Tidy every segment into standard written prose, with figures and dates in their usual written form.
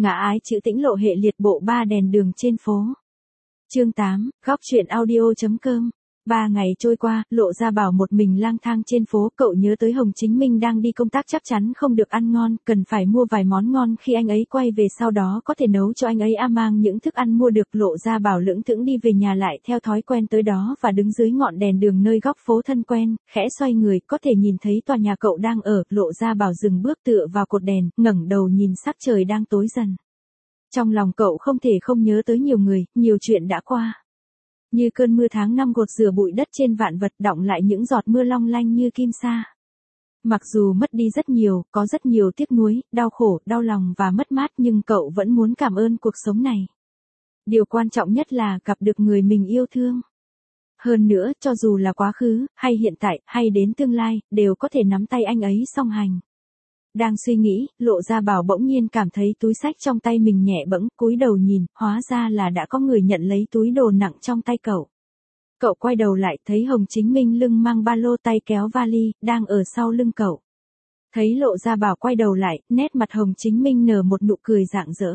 Ngã ái chữ tĩnh lộ hệ liệt bộ 3 đèn đường trên phố. Chương 8, góc truyện audio.com. 3 ngày trôi qua, Lộ Gia Bảo một mình lang thang trên phố, cậu nhớ tới Hồng Chính Minh đang đi công tác chắc chắn không được ăn ngon, cần phải mua vài món ngon khi anh ấy quay về sau đó có thể nấu cho anh ấy mang những thức ăn mua được. Lộ Gia Bảo lững thững đi về nhà lại theo thói quen tới đó và đứng dưới ngọn đèn đường nơi góc phố thân quen, khẽ xoay người có thể nhìn thấy tòa nhà cậu đang ở. Lộ Gia Bảo dừng bước tựa vào cột đèn, ngẩng đầu nhìn sắc trời đang tối dần. Trong lòng cậu không thể không nhớ tới nhiều người, nhiều chuyện đã qua. Như cơn mưa tháng 5 gột rửa bụi đất trên vạn vật, đọng lại những giọt mưa long lanh như kim sa. Mặc dù mất đi rất nhiều, có rất nhiều tiếc nuối, đau khổ, đau lòng và mất mát, nhưng cậu vẫn muốn cảm ơn cuộc sống này. Điều quan trọng nhất là gặp được người mình yêu thương. Hơn nữa, cho dù là quá khứ, hay hiện tại, hay đến tương lai, đều có thể nắm tay anh ấy song hành. Đang suy nghĩ, Lộ Gia Bảo bỗng nhiên cảm thấy túi xách trong tay mình nhẹ bẫng, cúi đầu nhìn, hóa ra là đã có người nhận lấy túi đồ nặng trong tay cậu. Cậu quay đầu lại, thấy Hồng Chính Minh lưng mang ba lô tay kéo vali, đang ở sau lưng cậu. Thấy Lộ Gia Bảo quay đầu lại, nét mặt Hồng Chính Minh nở một nụ cười rạng rỡ.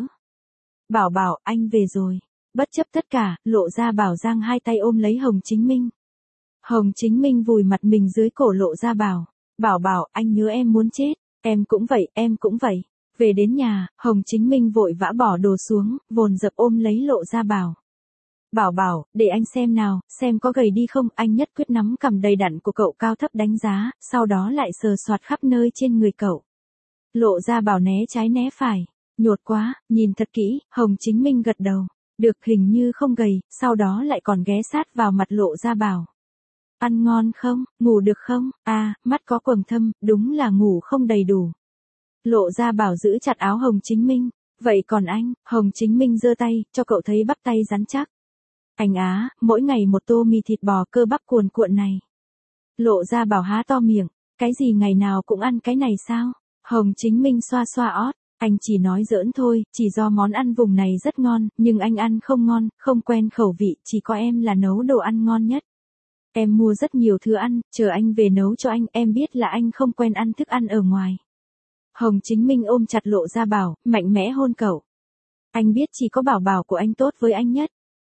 Bảo Bảo, anh về rồi. Bất chấp tất cả, Lộ Gia Bảo giang hai tay ôm lấy Hồng Chính Minh. Hồng Chính Minh vùi mặt mình dưới cổ Lộ Gia Bảo. Bảo Bảo, anh nhớ em muốn chết. Em cũng vậy, em cũng vậy. Về đến nhà, Hồng Chính Minh vội vã bỏ đồ xuống, vồn dập ôm lấy Lộ Gia Bảo. Bảo Bảo, để anh xem nào, xem có gầy đi không. Anh nhất quyết nắm cằm đầy đặn của cậu cao thấp đánh giá, sau đó lại sờ soạt khắp nơi trên người cậu. Lộ Gia Bảo né trái né phải. Nhột quá, nhìn thật kỹ. Hồng Chính Minh gật đầu. Được, hình như không gầy, sau đó lại còn ghé sát vào mặt Lộ Gia Bảo. Ăn ngon không, ngủ được không? À, mắt có quầng thâm, đúng là ngủ không đầy đủ. Lộ Gia Bảo giữ chặt áo Hồng Chính Minh. Vậy còn anh? Hồng Chính Minh giơ tay, cho cậu thấy bắp tay rắn chắc. Anh á, mỗi ngày một tô mì thịt bò cơ bắp cuồn cuộn này. Lộ Gia Bảo há to miệng. Cái gì ngày nào cũng ăn cái này sao? Hồng Chính Minh xoa xoa ót. Anh chỉ nói giỡn thôi, chỉ do món ăn vùng này rất ngon, nhưng anh ăn không ngon, không quen khẩu vị, chỉ có em là nấu đồ ăn ngon nhất. Em mua rất nhiều thứ ăn, chờ anh về nấu cho anh, em biết là anh không quen ăn thức ăn ở ngoài. Hồng Chính Minh ôm chặt Lộ Gia Bảo, mạnh mẽ hôn cậu. Anh biết chỉ có Bảo Bảo của anh tốt với anh nhất.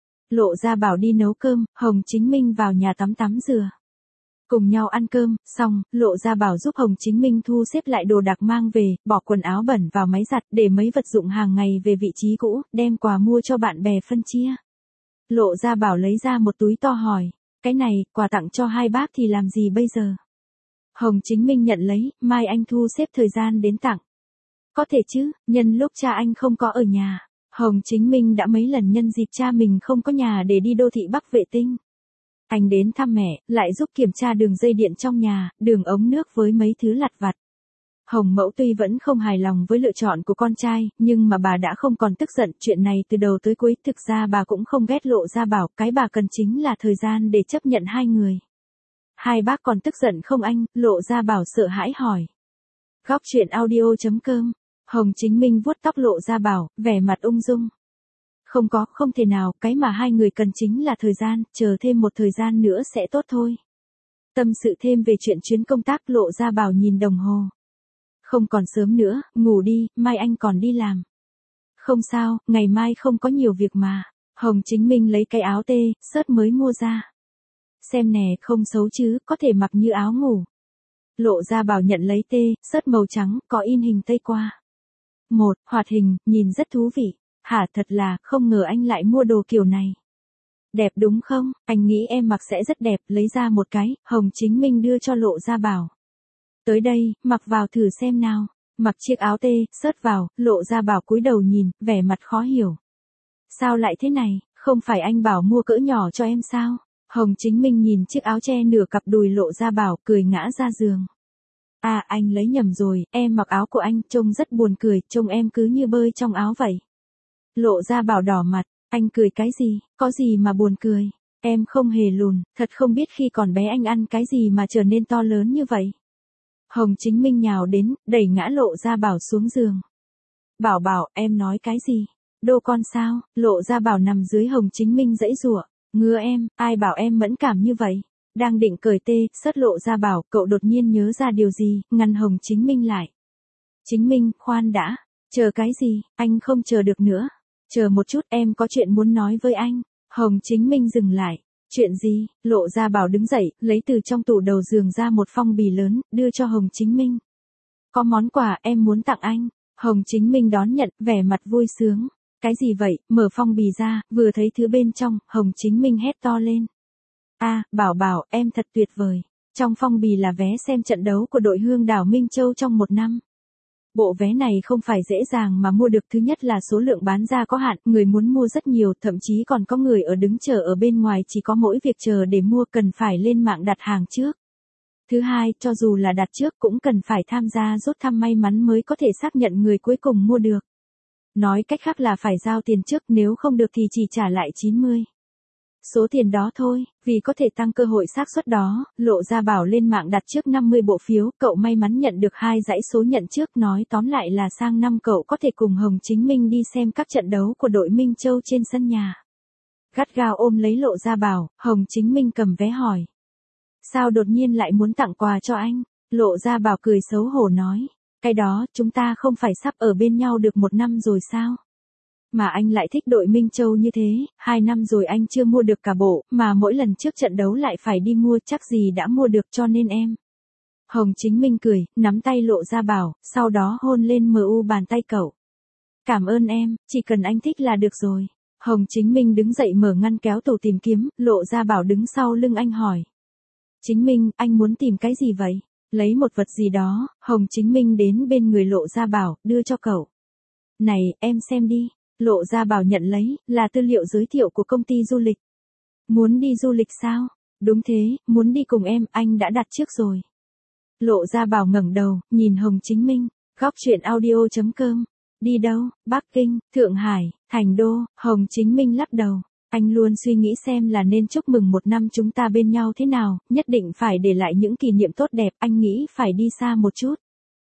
Lộ Gia Bảo đi nấu cơm, Hồng Chính Minh vào nhà tắm rửa. Cùng nhau ăn cơm, xong, Lộ Gia Bảo giúp Hồng Chính Minh thu xếp lại đồ đạc mang về, bỏ quần áo bẩn vào máy giặt, để mấy vật dụng hàng ngày về vị trí cũ, đem quà mua cho bạn bè phân chia. Lộ Gia Bảo lấy ra một túi to hỏi. Cái này, quà tặng cho hai bác thì làm gì bây giờ? Hồng Chính Minh nhận lấy, mai anh thu xếp thời gian đến tặng. Có thể chứ, nhân lúc cha anh không có ở nhà. Hồng Chính Minh đã mấy lần nhân dịp cha mình không có nhà để đi đô thị Bắc vệ tinh. Anh đến thăm mẹ, lại giúp kiểm tra đường dây điện trong nhà, đường ống nước với mấy thứ lặt vặt. Hồng Mẫu tuy vẫn không hài lòng với lựa chọn của con trai, nhưng mà bà đã không còn tức giận. Chuyện này từ đầu tới cuối, thực ra bà cũng không ghét Lộ Gia Bảo, cái bà cần chính là thời gian để chấp nhận hai người. Hai bác còn tức giận không anh? Lộ Gia Bảo sợ hãi hỏi. Góc truyện audio.com. Hồng Chính Minh vuốt tóc Lộ Gia Bảo, vẻ mặt ung dung. Không thể nào, cái mà hai người cần chính là thời gian, chờ thêm một thời gian nữa sẽ tốt thôi. Tâm sự thêm về chuyện chuyến công tác. Lộ Gia Bảo nhìn đồng hồ. Không còn sớm nữa, ngủ đi, mai anh còn đi làm. Không sao, ngày mai không có nhiều việc mà. Hồng Chính Minh lấy cái áo tê, sớt mới mua ra. Xem nè, không xấu chứ, có thể mặc như áo ngủ. Lộ Gia Bảo nhận lấy tê, sớt màu trắng, có in hình Tây qua. Hoạt hình, nhìn rất thú vị. Hả, thật là, không ngờ anh lại mua đồ kiểu này. Đẹp đúng không? Anh nghĩ em mặc sẽ rất đẹp, lấy ra một cái, Hồng Chính Minh đưa cho Lộ Gia Bảo. Tới đây, mặc vào thử xem nào. Mặc chiếc áo tê, sớt vào, Lộ Gia Bảo cúi đầu nhìn, vẻ mặt khó hiểu. Sao lại thế này, không phải anh bảo mua cỡ nhỏ cho em sao? Hồng Chính Minh nhìn chiếc áo che nửa cặp đùi Lộ Gia Bảo, cười ngã ra giường. À, anh lấy nhầm rồi, em mặc áo của anh, trông rất buồn cười, trông em cứ như bơi trong áo vậy. Lộ Gia Bảo đỏ mặt, anh cười cái gì, có gì mà buồn cười, em không hề lùn, thật không biết khi còn bé anh ăn cái gì mà trở nên to lớn như vậy. Hồng Chính Minh nhào đến, đẩy ngã Lộ Gia Bảo xuống giường. Bảo Bảo, em nói cái gì? Đô con sao? Lộ Gia Bảo nằm dưới Hồng Chính Minh giãy giụa. Ngứa em, ai bảo em mẫn cảm như vậy? Đang định cởi tê, sớt Lộ Gia Bảo, cậu đột nhiên nhớ ra điều gì, ngăn Hồng Chính Minh lại. Chính Minh, khoan đã. Chờ cái gì, anh không chờ được nữa. Chờ một chút, em có chuyện muốn nói với anh. Hồng Chính Minh dừng lại. Chuyện gì? Lộ Gia Bảo đứng dậy, lấy từ trong tủ đầu giường ra một phong bì lớn, đưa cho Hồng Chính Minh. Có món quà em muốn tặng anh. Hồng Chính Minh đón nhận, vẻ mặt vui sướng. Cái gì vậy? Mở phong bì ra, vừa thấy thứ bên trong, Hồng Chính Minh hét to lên. Bảo Bảo, em thật tuyệt vời. Trong phong bì là vé xem trận đấu của đội Hương đảo Minh Châu trong một năm. Bộ vé này không phải dễ dàng mà mua được, thứ nhất là số lượng bán ra có hạn, người muốn mua rất nhiều, thậm chí còn có người ở đứng chờ ở bên ngoài chỉ có mỗi việc chờ để mua, cần phải lên mạng đặt hàng trước. Thứ hai, cho dù là đặt trước cũng cần phải tham gia rút thăm may mắn mới có thể xác nhận người cuối cùng mua được. Nói cách khác là phải giao tiền trước, nếu không được thì chỉ trả lại 90. Số tiền đó thôi, vì có thể tăng cơ hội xác suất đó, Lộ Gia Bảo lên mạng đặt trước 50 bộ phiếu, cậu may mắn nhận được 2 dãy số nhận trước, nói tóm lại là sang năm cậu có thể cùng Hồng Chính Minh đi xem các trận đấu của đội Minh Châu trên sân nhà. Gắt gao ôm lấy Lộ Gia Bảo, Hồng Chính Minh cầm vé hỏi. Sao đột nhiên lại muốn tặng quà cho anh? Lộ Gia Bảo cười xấu hổ nói. Cái đó, chúng ta không phải sắp ở bên nhau được 1 năm rồi sao? Mà anh lại thích đội Minh Châu như thế, 2 năm rồi anh chưa mua được cả bộ, mà mỗi lần trước trận đấu lại phải đi mua, chắc gì đã mua được, cho nên em. Hồng Chính Minh cười, nắm tay Lộ Gia Bảo, sau đó hôn lên bàn tay cậu. Cảm ơn em, chỉ cần anh thích là được rồi. Hồng Chính Minh đứng dậy mở ngăn kéo tủ tìm kiếm, Lộ Gia Bảo đứng sau lưng anh hỏi. Chính Minh, anh muốn tìm cái gì vậy? Lấy một vật gì đó, Hồng Chính Minh đến bên người Lộ Gia Bảo, đưa cho cậu. Này, em xem đi. Lộ Gia Bảo nhận lấy, là tư liệu giới thiệu của công ty du lịch. Muốn đi du lịch sao? Đúng thế, muốn đi cùng em, anh đã đặt trước rồi. Lộ Gia Bảo ngẩng đầu, nhìn Hồng Chính Minh. Góc truyện audio.com. Đi đâu? Bắc Kinh, Thượng Hải, Thành Đô. Hồng Chính Minh lắc đầu. Anh luôn suy nghĩ xem là nên chúc mừng 1 năm chúng ta bên nhau thế nào, nhất định phải để lại những kỷ niệm tốt đẹp, anh nghĩ phải đi xa một chút.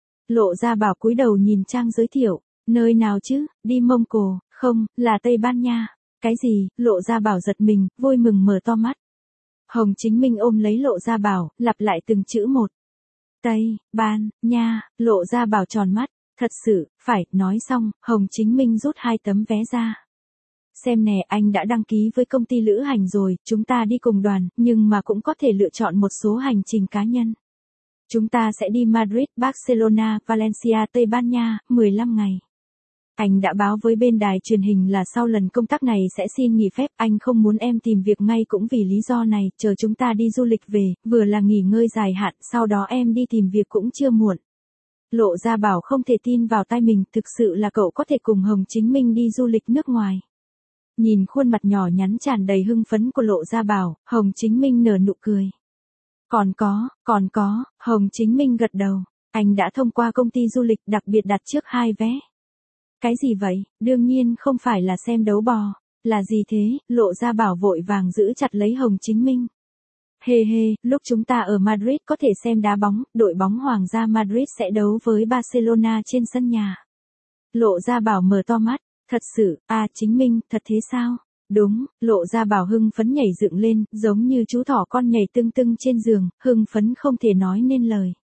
Lộ Gia Bảo cúi đầu nhìn trang giới thiệu. Nơi nào chứ? Đi Mông Cổ, không, là Tây Ban Nha. Cái gì? Lộ Gia Bảo giật mình, vui mừng mở to mắt. Hồng Chính Minh ôm lấy Lộ Gia Bảo, lặp lại từng chữ một. Tây Ban Nha. Lộ Gia Bảo tròn mắt. Thật sự, phải, nói xong, Hồng Chính Minh rút 2 tấm vé ra. Xem nè, anh đã đăng ký với công ty lữ hành rồi, chúng ta đi cùng đoàn, nhưng mà cũng có thể lựa chọn một số hành trình cá nhân. Chúng ta sẽ đi Madrid, Barcelona, Valencia, Tây Ban Nha, 15 ngày. Anh đã báo với bên đài truyền hình là sau lần công tác này sẽ xin nghỉ phép, anh không muốn em tìm việc ngay cũng vì lý do này, chờ chúng ta đi du lịch về, vừa là nghỉ ngơi dài hạn, sau đó em đi tìm việc cũng chưa muộn. Lộ Gia Bảo không thể tin vào tai mình, thực sự là cậu có thể cùng Hồng Chính Minh đi du lịch nước ngoài. Nhìn khuôn mặt nhỏ nhắn tràn đầy hưng phấn của Lộ Gia Bảo, Hồng Chính Minh nở nụ cười. Còn có, Hồng Chính Minh gật đầu, anh đã thông qua công ty du lịch đặc biệt đặt trước 2 vé. Cái gì vậy? Đương nhiên không phải là xem đấu bò. Là gì thế? Lộ Gia Bảo vội vàng giữ chặt lấy Hồng Chính Minh. Lúc chúng ta ở Madrid có thể xem đá bóng, đội bóng Hoàng gia Madrid sẽ đấu với Barcelona trên sân nhà. Lộ Gia Bảo mở to mắt. Thật sự, Chính Minh, thật thế sao? Đúng, Lộ Gia Bảo hưng phấn nhảy dựng lên, giống như chú thỏ con nhảy tưng tưng trên giường, hưng phấn không thể nói nên lời.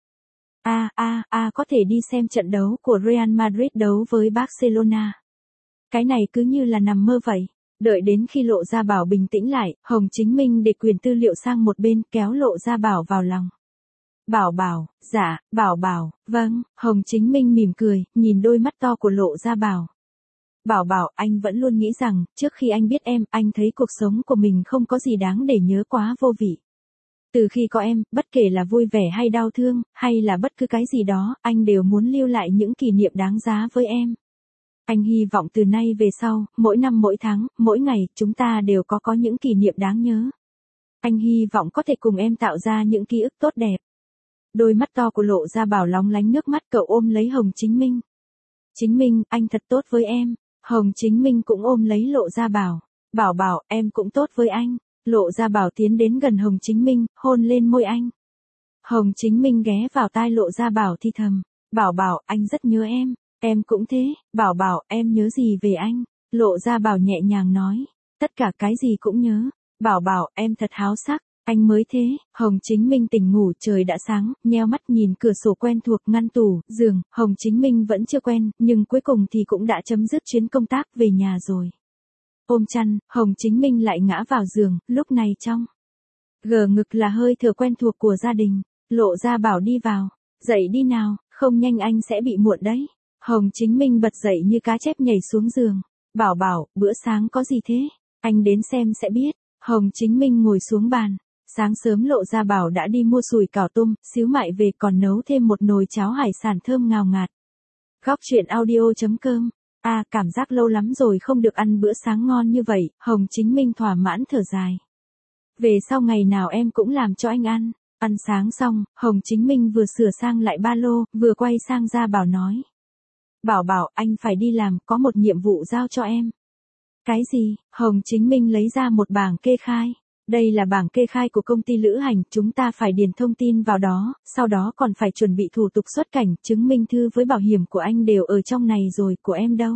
Có thể đi xem trận đấu của Real Madrid đấu với Barcelona. Cái này cứ như là nằm mơ vậy. Đợi đến khi Lộ Gia Bảo bình tĩnh lại, Hồng Chính Minh để quyền tư liệu sang một bên, kéo Lộ Gia Bảo vào lòng. Bảo, dạ, Bảo, vâng, Hồng Chính Minh mỉm cười, nhìn đôi mắt to của Lộ Gia Bảo. Bảo, anh vẫn luôn nghĩ rằng, trước khi anh biết em, anh thấy cuộc sống của mình không có gì đáng để nhớ, quá vô vị. Từ khi có em, bất kể là vui vẻ hay đau thương, hay là bất cứ cái gì đó, anh đều muốn lưu lại những kỷ niệm đáng giá với em. Anh hy vọng từ nay về sau, mỗi năm mỗi tháng, mỗi ngày, chúng ta đều có những kỷ niệm đáng nhớ. Anh hy vọng có thể cùng em tạo ra những ký ức tốt đẹp. Đôi mắt to của Lộ Gia Bảo lóng lánh nước mắt, cậu ôm lấy Hồng Chính Minh. Chính Minh, anh thật tốt với em. Hồng Chính Minh cũng ôm lấy Lộ Gia Bảo. Bảo, em cũng tốt với anh. Lộ Gia Bảo tiến đến gần Hồng Chính Minh, hôn lên môi anh. Hồng Chính Minh ghé vào tai Lộ Gia Bảo thì thầm. Bảo, anh rất nhớ em. Em cũng thế. Bảo, em nhớ gì về anh? Lộ Gia Bảo nhẹ nhàng nói. Tất cả cái gì cũng nhớ. Bảo, em thật háo sắc. Anh mới thế, Hồng Chính Minh tỉnh ngủ, trời đã sáng, nheo mắt nhìn cửa sổ quen thuộc, ngăn tủ, giường, Hồng Chính Minh vẫn chưa quen, nhưng cuối cùng thì cũng đã chấm dứt chuyến công tác về nhà rồi. Ôm chăn, Hồng Chính Minh lại ngã vào giường, lúc này trong gờ ngực là hơi thở quen thuộc của gia đình. Lộ Gia Bảo đi vào, dậy đi nào, không nhanh anh sẽ bị muộn đấy. Hồng Chính Minh bật dậy như cá chép nhảy xuống giường. Bảo Bảo, bữa sáng có gì thế? Anh đến xem sẽ biết. Hồng Chính Minh ngồi xuống bàn. Sáng sớm Lộ Gia Bảo đã đi mua sủi cảo tôm, xíu mại về, còn nấu thêm một nồi cháo hải sản thơm ngào ngạt. Góc truyện audio.com. Cảm giác lâu lắm rồi không được ăn bữa sáng ngon như vậy. Hồng Chính Minh thỏa mãn thở dài. Về sau ngày nào em cũng làm cho anh ăn. Ăn sáng xong, Hồng Chính Minh vừa sửa sang lại ba lô, vừa quay sang Gia Bảo nói. Bảo Bảo, anh phải đi làm, có một nhiệm vụ giao cho em. Cái gì? Hồng Chính Minh lấy ra một bảng kê khai. Đây là bảng kê khai của công ty lữ hành, chúng ta phải điền thông tin vào đó, sau đó còn phải chuẩn bị thủ tục xuất cảnh, chứng minh thư với bảo hiểm của anh đều ở trong này rồi, của em đâu?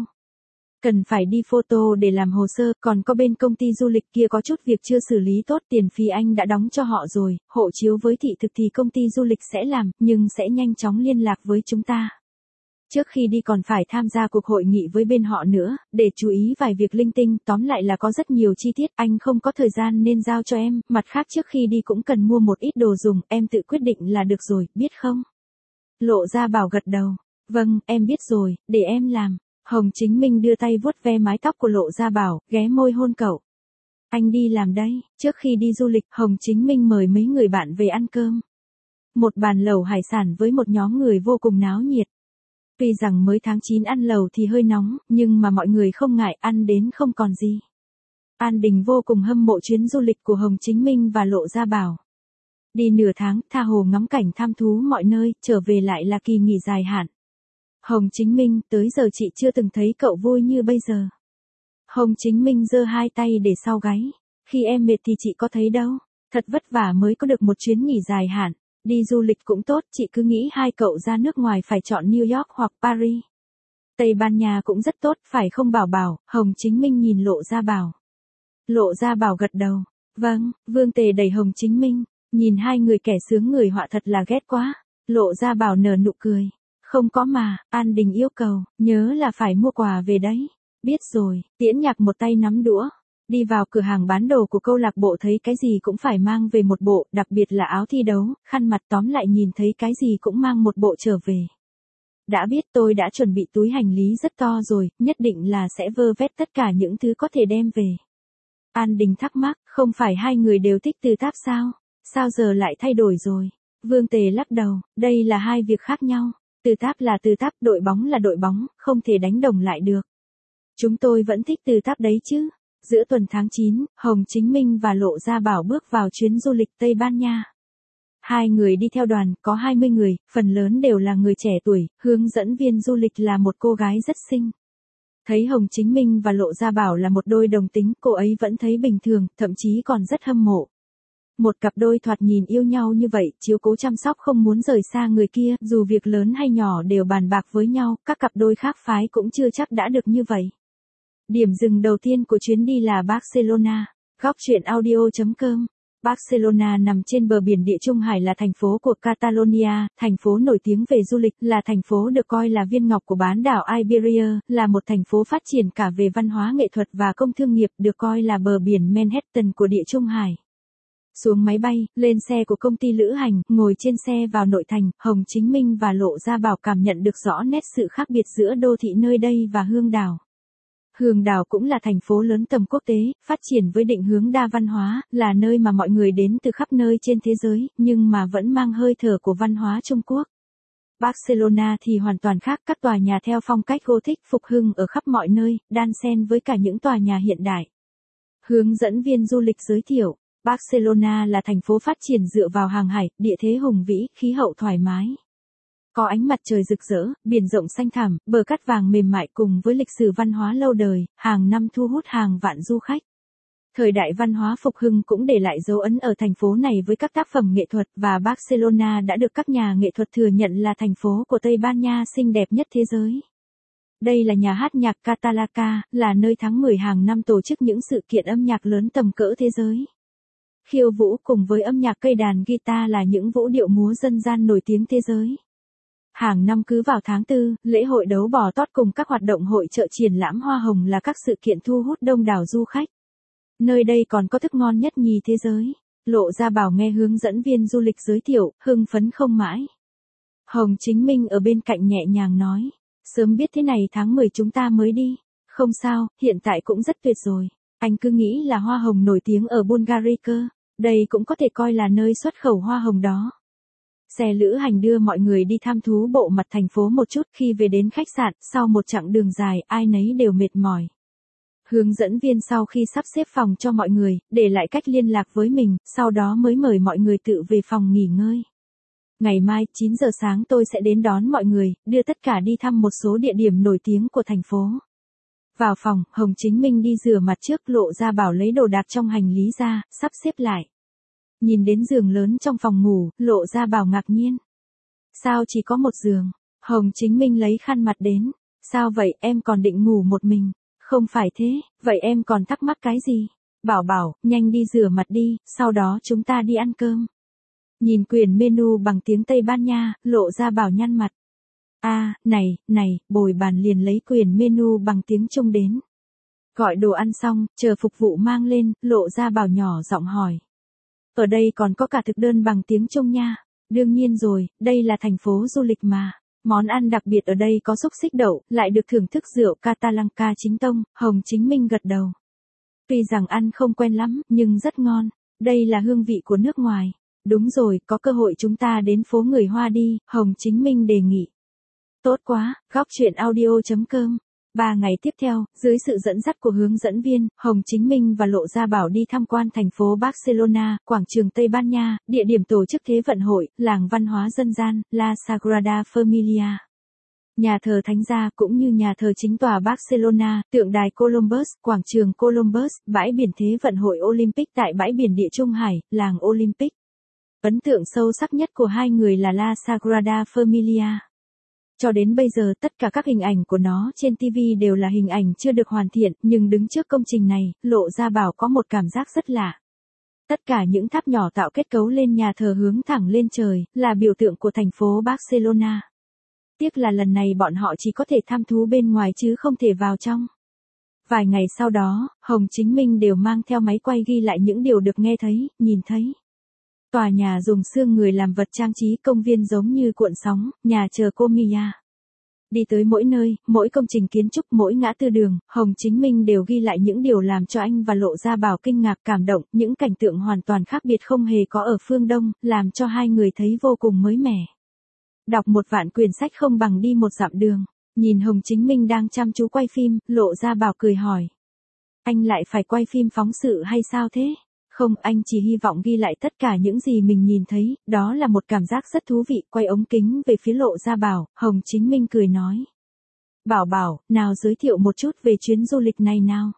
Cần phải đi photo để làm hồ sơ, còn có bên công ty du lịch kia có chút việc chưa xử lý tốt, tiền phí anh đã đóng cho họ rồi, hộ chiếu với thị thực thì công ty du lịch sẽ làm, nhưng sẽ nhanh chóng liên lạc với chúng ta. Trước khi đi còn phải tham gia cuộc hội nghị với bên họ nữa, để chú ý vài việc linh tinh, tóm lại là có rất nhiều chi tiết, anh không có thời gian nên giao cho em, mặt khác trước khi đi cũng cần mua một ít đồ dùng, em tự quyết định là được rồi, biết không? Lộ Gia Bảo gật đầu, vâng, em biết rồi, để em làm. Hồng Chính Minh đưa tay vuốt ve mái tóc của Lộ Gia Bảo, ghé môi hôn cậu. Anh đi làm đây, trước khi đi du lịch, Hồng Chính Minh mời mấy người bạn về ăn cơm. Một bàn lẩu hải sản với một nhóm người vô cùng náo nhiệt. Tuy rằng mới tháng 9 ăn lẩu thì hơi nóng, nhưng mà mọi người không ngại, ăn đến không còn gì. An Đình vô cùng hâm mộ chuyến du lịch của Hồng Chính Minh và Lộ Gia Bảo. Đi nửa tháng, tha hồ ngắm cảnh tham thú mọi nơi, trở về lại là kỳ nghỉ dài hạn. Hồng Chính Minh, tới giờ chị chưa từng thấy cậu vui như bây giờ. Hồng Chính Minh giơ hai tay để sau gáy. Khi em mệt thì chị có thấy đâu. Thật vất vả mới có được một chuyến nghỉ dài hạn. Đi du lịch cũng tốt, chị cứ nghĩ hai cậu ra nước ngoài phải chọn New York hoặc Paris. Tây Ban Nha cũng rất tốt, phải không Bảo Bảo? Hồng Chính Minh nhìn Lộ Gia Bảo. Lộ Gia Bảo gật đầu. Vâng, Vương Tề đẩy Hồng Chính Minh. Nhìn hai người kẻ sướng người họa thật là ghét quá. Lộ Gia Bảo nở nụ cười. Không có mà, An Đình yêu cầu, nhớ là phải mua quà về đấy. Biết rồi, Tiễn Nhạc một tay nắm đũa. Đi vào cửa hàng bán đồ của câu lạc bộ thấy cái gì cũng phải mang về một bộ, đặc biệt là áo thi đấu, khăn mặt, tóm lại nhìn thấy cái gì cũng mang một bộ trở về. Đã biết, tôi đã chuẩn bị túi hành lý rất to rồi, nhất định là sẽ vơ vét tất cả những thứ có thể đem về. An Đình thắc mắc, không phải hai người đều thích Từ Táp sao? Sao giờ lại thay đổi rồi? Vương Tề lắc đầu, đây là hai việc khác nhau. Từ Táp là Từ Táp, đội bóng là đội bóng, không thể đánh đồng lại được. Chúng tôi vẫn thích Từ Táp đấy chứ. Giữa tuần tháng 9, Hồng Chính Minh và Lộ Gia Bảo bước vào chuyến du lịch Tây Ban Nha. Hai người đi theo đoàn, có 20 người, phần lớn đều là người trẻ tuổi, hướng dẫn viên du lịch là một cô gái rất xinh. Thấy Hồng Chính Minh và Lộ Gia Bảo là một đôi đồng tính, cô ấy vẫn thấy bình thường, thậm chí còn rất hâm mộ. Một cặp đôi thoạt nhìn yêu nhau như vậy, chiếu cố chăm sóc không muốn rời xa người kia, dù việc lớn hay nhỏ đều bàn bạc với nhau, các cặp đôi khác phái cũng chưa chắc đã được như vậy. Điểm dừng đầu tiên của chuyến đi là Barcelona. Góc truyện audio.com. Barcelona nằm trên bờ biển Địa Trung Hải, là thành phố của Catalonia, thành phố nổi tiếng về du lịch, là thành phố được coi là viên ngọc của bán đảo Iberia, là một thành phố phát triển cả về văn hóa nghệ thuật và công thương nghiệp, được coi là bờ biển Manhattan của Địa Trung Hải. Xuống máy bay, lên xe của công ty lữ hành, ngồi trên xe vào nội thành, Hồng Chính Minh và Lộ Gia Bảo cảm nhận được rõ nét sự khác biệt giữa đô thị nơi đây và Hương Đảo. Hương Đảo cũng là thành phố lớn tầm quốc tế, phát triển với định hướng đa văn hóa, là nơi mà mọi người đến từ khắp nơi trên thế giới, nhưng mà vẫn mang hơi thở của văn hóa Trung Quốc. Barcelona thì hoàn toàn khác, các tòa nhà theo phong cách Gothic phục hưng ở khắp mọi nơi, đan xen với cả những tòa nhà hiện đại. Hướng dẫn viên du lịch giới thiệu, Barcelona là thành phố phát triển dựa vào hàng hải, địa thế hùng vĩ, khí hậu thoải mái. Có ánh mặt trời rực rỡ, biển rộng xanh thẳm, bờ cát vàng mềm mại cùng với lịch sử văn hóa lâu đời, hàng năm thu hút hàng vạn du khách. Thời đại văn hóa phục hưng cũng để lại dấu ấn ở thành phố này với các tác phẩm nghệ thuật, và Barcelona đã được các nhà nghệ thuật thừa nhận là thành phố của Tây Ban Nha xinh đẹp nhất thế giới. Đây là nhà hát nhạc Catalaca, là nơi tháng 10 hàng năm tổ chức những sự kiện âm nhạc lớn tầm cỡ thế giới. Khiêu vũ cùng với âm nhạc cây đàn guitar là những vũ điệu múa dân gian nổi tiếng thế giới. Hàng năm cứ vào tháng 4, lễ hội đấu bò tót cùng các hoạt động hội chợ triển lãm hoa hồng là các sự kiện thu hút đông đảo du khách. Nơi đây còn có thức ngon nhất nhì thế giới. Lộ Gia Bảo nghe hướng dẫn viên du lịch giới thiệu, hưng phấn không mãi. Hồng Chính Minh ở bên cạnh nhẹ nhàng nói, sớm biết thế này tháng 10 chúng ta mới đi. Không sao, hiện tại cũng rất tuyệt rồi. Anh cứ nghĩ là hoa hồng nổi tiếng ở Bulgaria cơ, đây cũng có thể coi là nơi xuất khẩu hoa hồng đó. Xe lữ hành đưa mọi người đi thăm thú bộ mặt thành phố một chút. Khi về đến khách sạn, sau một chặng đường dài, ai nấy đều mệt mỏi. Hướng dẫn viên sau khi sắp xếp phòng cho mọi người, để lại cách liên lạc với mình, sau đó mới mời mọi người tự về phòng nghỉ ngơi. Ngày mai, 9 giờ sáng tôi sẽ đến đón mọi người, đưa tất cả đi thăm một số địa điểm nổi tiếng của thành phố. Vào phòng, Hồng Chính Minh đi rửa mặt trước. Lộ Gia Bảo lấy đồ đạc trong hành lý ra, sắp xếp lại. Nhìn đến giường lớn trong phòng ngủ, Lộ Gia Bảo ngạc nhiên. Sao chỉ có một giường? Hồng Chính Minh lấy khăn mặt đến. Sao vậy, em còn định ngủ một mình? Không phải thế, vậy em còn thắc mắc cái gì? Bảo Bảo, nhanh đi rửa mặt đi, sau đó chúng ta đi ăn cơm. Nhìn quyển menu bằng tiếng Tây Ban Nha, Lộ Gia Bảo nhăn mặt. Này, bồi bàn liền lấy quyển menu bằng tiếng Trung đến. Gọi đồ ăn xong, chờ phục vụ mang lên, Lộ Gia Bảo nhỏ giọng hỏi. Ở đây còn có cả thực đơn bằng tiếng Trung nha. Đương nhiên rồi, đây là thành phố du lịch mà. Món ăn đặc biệt ở đây có xúc xích đậu, lại được thưởng thức rượu Catalanca chính tông. Hồng Chính Minh gật đầu. Tuy rằng ăn không quen lắm, nhưng rất ngon. Đây là hương vị của nước ngoài. Đúng rồi, có cơ hội chúng ta đến phố người Hoa đi, Hồng Chính Minh đề nghị. Tốt quá, góc chuyện audio.com. 3 ngày tiếp theo, dưới sự dẫn dắt của hướng dẫn viên, Hồng Chính Minh và Lộ Gia Bảo đi tham quan thành phố Barcelona, quảng trường Tây Ban Nha, địa điểm tổ chức Thế vận hội, làng văn hóa dân gian, La Sagrada Familia. Nhà thờ Thánh Gia cũng như nhà thờ chính tòa Barcelona, tượng đài Columbus, quảng trường Columbus, bãi biển Thế vận hội Olympic tại bãi biển Địa Trung Hải, làng Olympic. Ấn tượng sâu sắc nhất của hai người là La Sagrada Familia. Cho đến bây giờ tất cả các hình ảnh của nó trên TV đều là hình ảnh chưa được hoàn thiện, nhưng đứng trước công trình này, Lộ Gia Bảo có một cảm giác rất lạ. Tất cả những tháp nhỏ tạo kết cấu lên nhà thờ hướng thẳng lên trời, là biểu tượng của thành phố Barcelona. Tiếc là lần này bọn họ chỉ có thể tham thú bên ngoài chứ không thể vào trong. Vài ngày sau đó, Hồng Chính Minh đều mang theo máy quay ghi lại những điều được nghe thấy, nhìn thấy. Tòa nhà dùng xương người làm vật trang trí, công viên giống như cuộn sóng, nhà chờ cô Mia. Đi tới mỗi nơi, mỗi công trình kiến trúc, mỗi ngã tư đường, Hồng Chính Minh đều ghi lại những điều làm cho anh và Lộ Gia Bảo kinh ngạc cảm động, những cảnh tượng hoàn toàn khác biệt không hề có ở phương Đông, làm cho hai người thấy vô cùng mới mẻ. Đọc 1.000.000 quyển sách không bằng đi một dặm đường. Nhìn Hồng Chính Minh đang chăm chú quay phim, Lộ Gia Bảo cười hỏi. Anh lại phải quay phim phóng sự hay sao thế? Không, anh chỉ hy vọng ghi lại tất cả những gì mình nhìn thấy, đó là một cảm giác rất thú vị. Quay ống kính về phía Lộ Gia Bảo, Hồng Chính Minh cười nói. Bảo, nào giới thiệu một chút về chuyến du lịch này nào.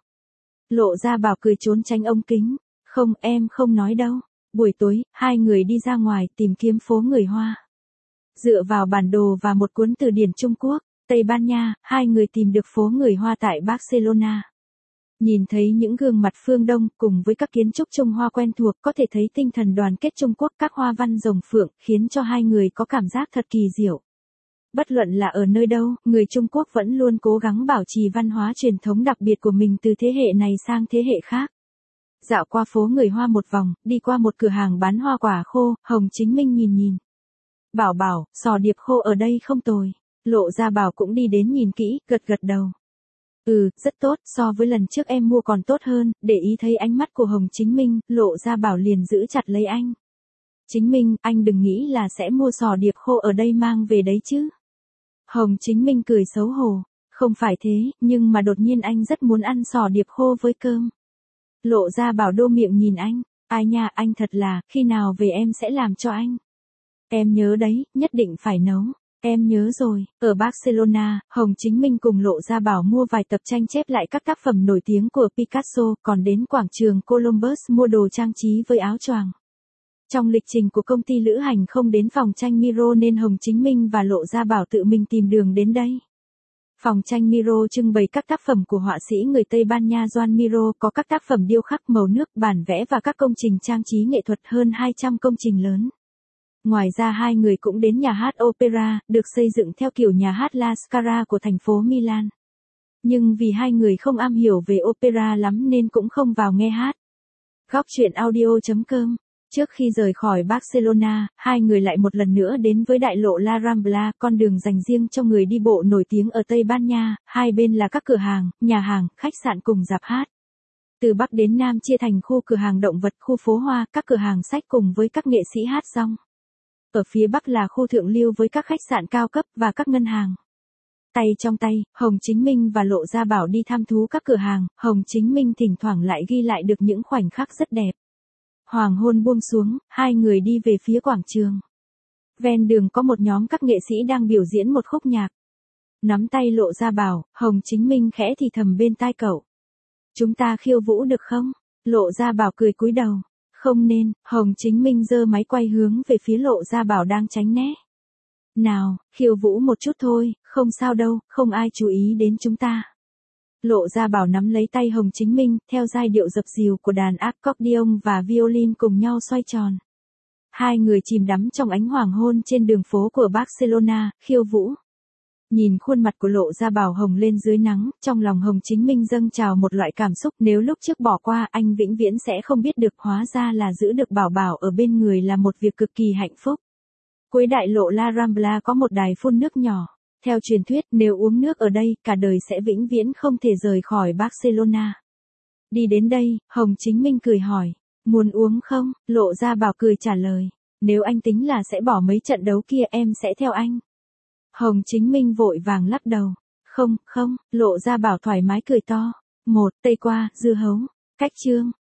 Lộ Gia Bảo cười trốn tránh ống kính. Không, em không nói đâu. Buổi tối, hai người đi ra ngoài tìm kiếm phố người Hoa. Dựa vào bản đồ và một cuốn từ điển Trung Quốc, Tây Ban Nha, hai người tìm được phố người Hoa tại Barcelona. Nhìn thấy những gương mặt phương Đông cùng với các kiến trúc Trung Hoa quen thuộc, có thể thấy tinh thần đoàn kết Trung Quốc, các hoa văn rồng phượng, khiến cho hai người có cảm giác thật kỳ diệu. Bất luận là ở nơi đâu, người Trung Quốc vẫn luôn cố gắng bảo trì văn hóa truyền thống đặc biệt của mình từ thế hệ này sang thế hệ khác. Dạo qua phố người Hoa một vòng, đi qua một cửa hàng bán hoa quả khô, Hồng Chính Minh nhìn. Bảo, sò điệp khô ở đây không tồi. Lộ Gia Bảo cũng đi đến nhìn kỹ, gật đầu. Rất tốt, so với lần trước em mua còn tốt hơn. Để ý thấy ánh mắt của Hồng Chính Minh, Lộ Gia Bảo liền giữ chặt lấy anh. Chính Minh, anh đừng nghĩ là sẽ mua sò điệp khô ở đây mang về đấy chứ. Hồng Chính Minh cười xấu hổ. Không phải thế, nhưng mà đột nhiên anh rất muốn ăn sò điệp khô với cơm. Lộ Gia Bảo đô miệng nhìn anh. Ai nha, anh thật là, khi nào về em sẽ làm cho anh. Em nhớ đấy, nhất định phải nấu. Em nhớ rồi, ở Barcelona, Hồng Chính Minh cùng Lộ Gia Bảo mua vài tập tranh chép lại các tác phẩm nổi tiếng của Picasso, còn đến quảng trường Columbus mua đồ trang trí với áo choàng. Trong lịch trình của công ty lữ hành không đến phòng tranh Miro nên Hồng Chính Minh và Lộ Gia Bảo tự mình tìm đường đến đây. Phòng tranh Miro trưng bày các tác phẩm của họa sĩ người Tây Ban Nha Joan Miro, có các tác phẩm điêu khắc màu nước, bản vẽ và các công trình trang trí nghệ thuật, hơn 200 công trình lớn. Ngoài ra hai người cũng đến nhà hát opera, được xây dựng theo kiểu nhà hát La Scala của thành phố Milan. Nhưng vì hai người không am hiểu về opera lắm nên cũng không vào nghe hát. Góc truyện audio.com. Trước khi rời khỏi Barcelona, hai người lại một lần nữa đến với đại lộ La Rambla, con đường dành riêng cho người đi bộ nổi tiếng ở Tây Ban Nha, hai bên là các cửa hàng, nhà hàng, khách sạn cùng rạp hát. Từ Bắc đến Nam chia thành khu cửa hàng động vật, khu phố hoa, các cửa hàng sách cùng với các nghệ sĩ hát song. Ở phía Bắc là khu thượng lưu với các khách sạn cao cấp và các ngân hàng. Tay trong tay, Hồng Chính Minh và Lộ Gia Bảo đi thăm thú các cửa hàng, Hồng Chính Minh thỉnh thoảng lại ghi lại được những khoảnh khắc rất đẹp. Hoàng hôn buông xuống, hai người đi về phía quảng trường. Ven đường có một nhóm các nghệ sĩ đang biểu diễn một khúc nhạc. Nắm tay Lộ Gia Bảo, Hồng Chính Minh khẽ thì thầm bên tai cậu. Chúng ta khiêu vũ được không? Lộ Gia Bảo cười cúi đầu. Không nên, Hồng Chính Minh giơ máy quay hướng về phía Lộ Gia Bảo đang tránh né. Nào, khiêu vũ một chút thôi, không sao đâu, không ai chú ý đến chúng ta. Lộ Gia Bảo nắm lấy tay Hồng Chính Minh, theo giai điệu dập dìu của đàn accordion và violin cùng nhau xoay tròn. Hai người chìm đắm trong ánh hoàng hôn trên đường phố của Barcelona, khiêu vũ. Nhìn khuôn mặt của Lộ Gia Bảo hồng lên dưới nắng, trong lòng Hồng Chính Minh dâng trào một loại cảm xúc, nếu lúc trước bỏ qua anh vĩnh viễn sẽ không biết được, hóa ra là giữ được Bảo Bảo ở bên người là một việc cực kỳ hạnh phúc. Cuối đại lộ La Rambla có một đài phun nước nhỏ. Theo truyền thuyết, nếu uống nước ở đây, cả đời sẽ vĩnh viễn không thể rời khỏi Barcelona. Đi đến đây, Hồng Chính Minh cười hỏi, muốn uống không? Lộ Gia Bảo cười trả lời, nếu anh tính là sẽ bỏ mấy trận đấu kia em sẽ theo anh. Hồng Chính Minh vội vàng lắc đầu, không, Lộ Gia Bảo thoải mái cười to. Tây qua, dưa hấu, cách chương.